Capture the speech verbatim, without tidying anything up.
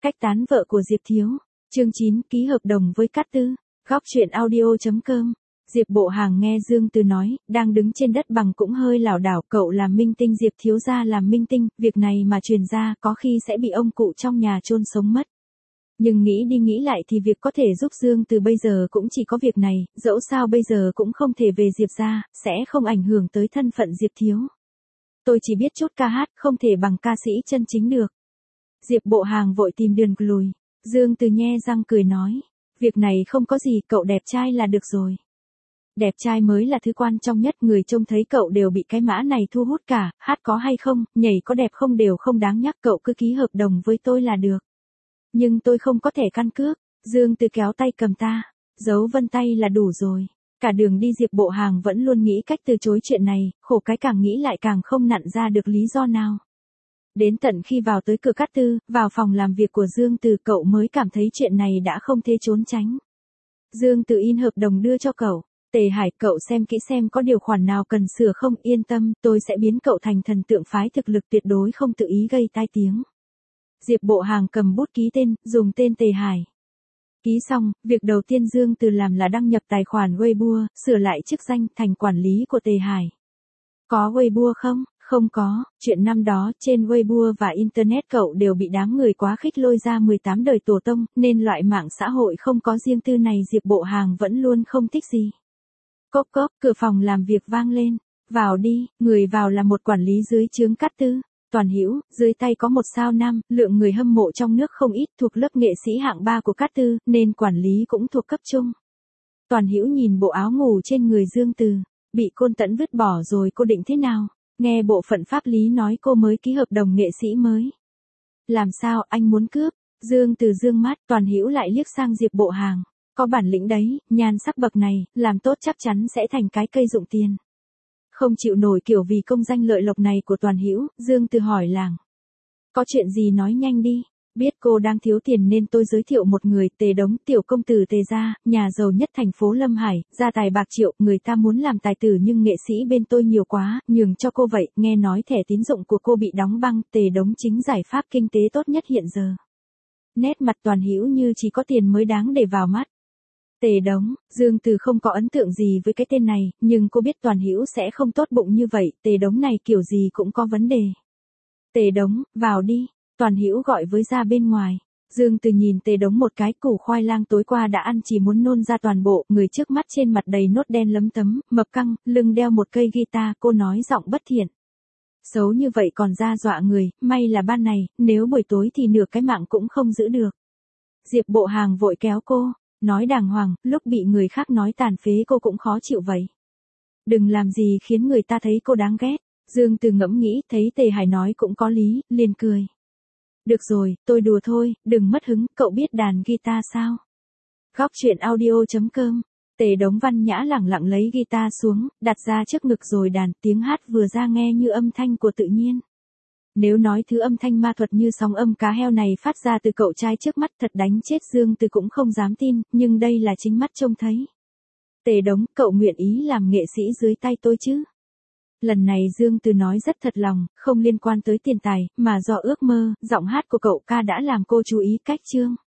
Cách tán vợ của Diệp Thiếu. Chương chín, ký hợp đồng với Cát Tư. Góc truyện audio chấm com. Diệp Bộ Hàng nghe Dương Từ nói, đang đứng trên đất bằng cũng hơi lảo đảo, cậu làm minh tinh, Diệp Thiếu gia làm minh tinh, việc này mà truyền ra có khi sẽ bị ông cụ trong nhà chôn sống mất. Nhưng nghĩ đi nghĩ lại thì việc có thể giúp Dương Từ bây giờ cũng chỉ có việc này, dẫu sao bây giờ cũng không thể về Diệp gia, sẽ không ảnh hưởng tới thân phận Diệp Thiếu. Tôi chỉ biết chút ca hát, không thể bằng ca sĩ chân chính được. Diệp Bộ Hàng vội tìm đường lùi. Dương Từ nhe răng cười nói, việc này không có gì, cậu đẹp trai là được rồi. Đẹp trai mới là thứ quan trọng nhất, người trông thấy cậu đều bị cái mã này thu hút cả, hát có hay không, nhảy có đẹp không đều không đáng nhắc, cậu cứ ký hợp đồng với tôi là được. Nhưng tôi không có thẻ căn cước. Dương Từ kéo tay cầm ta, dấu vân tay là đủ rồi. Cả đường đi Diệp Bộ Hàng vẫn luôn nghĩ cách từ chối chuyện này, khổ cái càng nghĩ lại càng không nặn ra được lý do nào. Đến tận khi vào tới cửa Cát Tư, vào phòng làm việc của Dương Từ, cậu mới cảm thấy chuyện này đã không thể trốn tránh. Dương Từ in hợp đồng đưa cho cậu. Tề Hải, cậu xem kỹ xem có điều khoản nào cần sửa không, yên tâm, tôi sẽ biến cậu thành thần tượng phái thực lực, tuyệt đối không tự ý gây tai tiếng. Diệp Bộ Hàng cầm bút ký tên, dùng tên Tề Hải. Ký xong, việc đầu tiên Dương Từ làm là đăng nhập tài khoản Weibo, sửa lại chức danh thành quản lý của Tề Hải. Có Weibo không? Không có, chuyện năm đó trên Weibo và Internet cậu đều bị đám người quá khích lôi ra mười tám đời tổ tông, nên loại mạng xã hội không có riêng tư này Diệp Bộ Hàng vẫn luôn không thích gì. Cốc cốc, cửa phòng làm việc vang lên. Vào đi, người vào là một quản lý dưới trướng Cát Tư. Toàn Hữu, dưới tay có một sao nam, lượng người hâm mộ trong nước không ít, thuộc lớp nghệ sĩ hạng ba của Cát Tư, nên quản lý cũng thuộc cấp trung. Toàn Hữu nhìn bộ áo ngủ trên người Dương Từ, bị Côn Tẫn vứt bỏ rồi, cô định thế nào? Nghe bộ phận pháp lý nói cô mới ký hợp đồng nghệ sĩ mới. Làm sao, anh muốn cướp? Dương Từ dương mắt, Toàn Hữu lại liếc sang Diệp Bộ Hàng. Có bản lĩnh đấy, nhan sắc bậc này, làm tốt chắc chắn sẽ thành cái cây dụng tiền. Không chịu nổi kiểu vì công danh lợi lộc này của Toàn Hữu, Dương Từ hỏi làng. Có chuyện gì nói nhanh đi, biết cô đang thiếu tiền nên tôi giới thiệu một người, Tề Đống, tiểu công tử Tề gia, nhà giàu nhất thành phố Lâm Hải, gia tài bạc triệu, người ta muốn làm tài tử nhưng nghệ sĩ bên tôi nhiều quá, nhường cho cô vậy, nghe nói thẻ tín dụng của cô bị đóng băng, Tề Đống chính giải pháp kinh tế tốt nhất hiện giờ. Nét mặt Toàn Hữu như chỉ có tiền mới đáng để vào mắt. Tề Đống, Dương Từ không có ấn tượng gì với cái tên này, nhưng cô biết Toàn Hữu sẽ không tốt bụng như vậy, Tề Đống này kiểu gì cũng có vấn đề. Tề Đống, vào đi, Toàn Hữu gọi với ra bên ngoài. Dương Từ nhìn Tề Đống một cái, củ khoai lang tối qua đã ăn chỉ muốn nôn ra toàn bộ, người trước mắt trên mặt đầy nốt đen lấm tấm, mập căng, lưng đeo một cây guitar, cô nói giọng bất thiện. Xấu như vậy còn ra dọa người, may là ban ngày, nếu buổi tối thì nửa cái mạng cũng không giữ được. Diệp Bộ Hàng vội kéo cô. Nói đàng hoàng, lúc bị người khác nói tàn phế cô cũng khó chịu vậy. Đừng làm gì khiến người ta thấy cô đáng ghét. Dương Từ ngẫm nghĩ, thấy Tề Hải nói cũng có lý, liền cười. Được rồi, tôi đùa thôi, đừng mất hứng, cậu biết đàn guitar sao? Góc truyện audio chấm com. Tề Đống văn nhã lẳng lặng lấy guitar xuống, đặt ra trước ngực rồi đàn, tiếng hát vừa ra nghe như âm thanh của tự nhiên. Nếu nói thứ âm thanh ma thuật như sóng âm cá heo này phát ra từ cậu trai trước mắt thật đánh chết Dương Từ cũng không dám tin, nhưng đây là chính mắt trông thấy. Tề Đống, cậu nguyện ý làm nghệ sĩ dưới tay tôi chứ? Lần này Dương Từ nói rất thật lòng, không liên quan tới tiền tài, mà do ước mơ, giọng hát của cậu ca đã làm cô chú ý cách chương.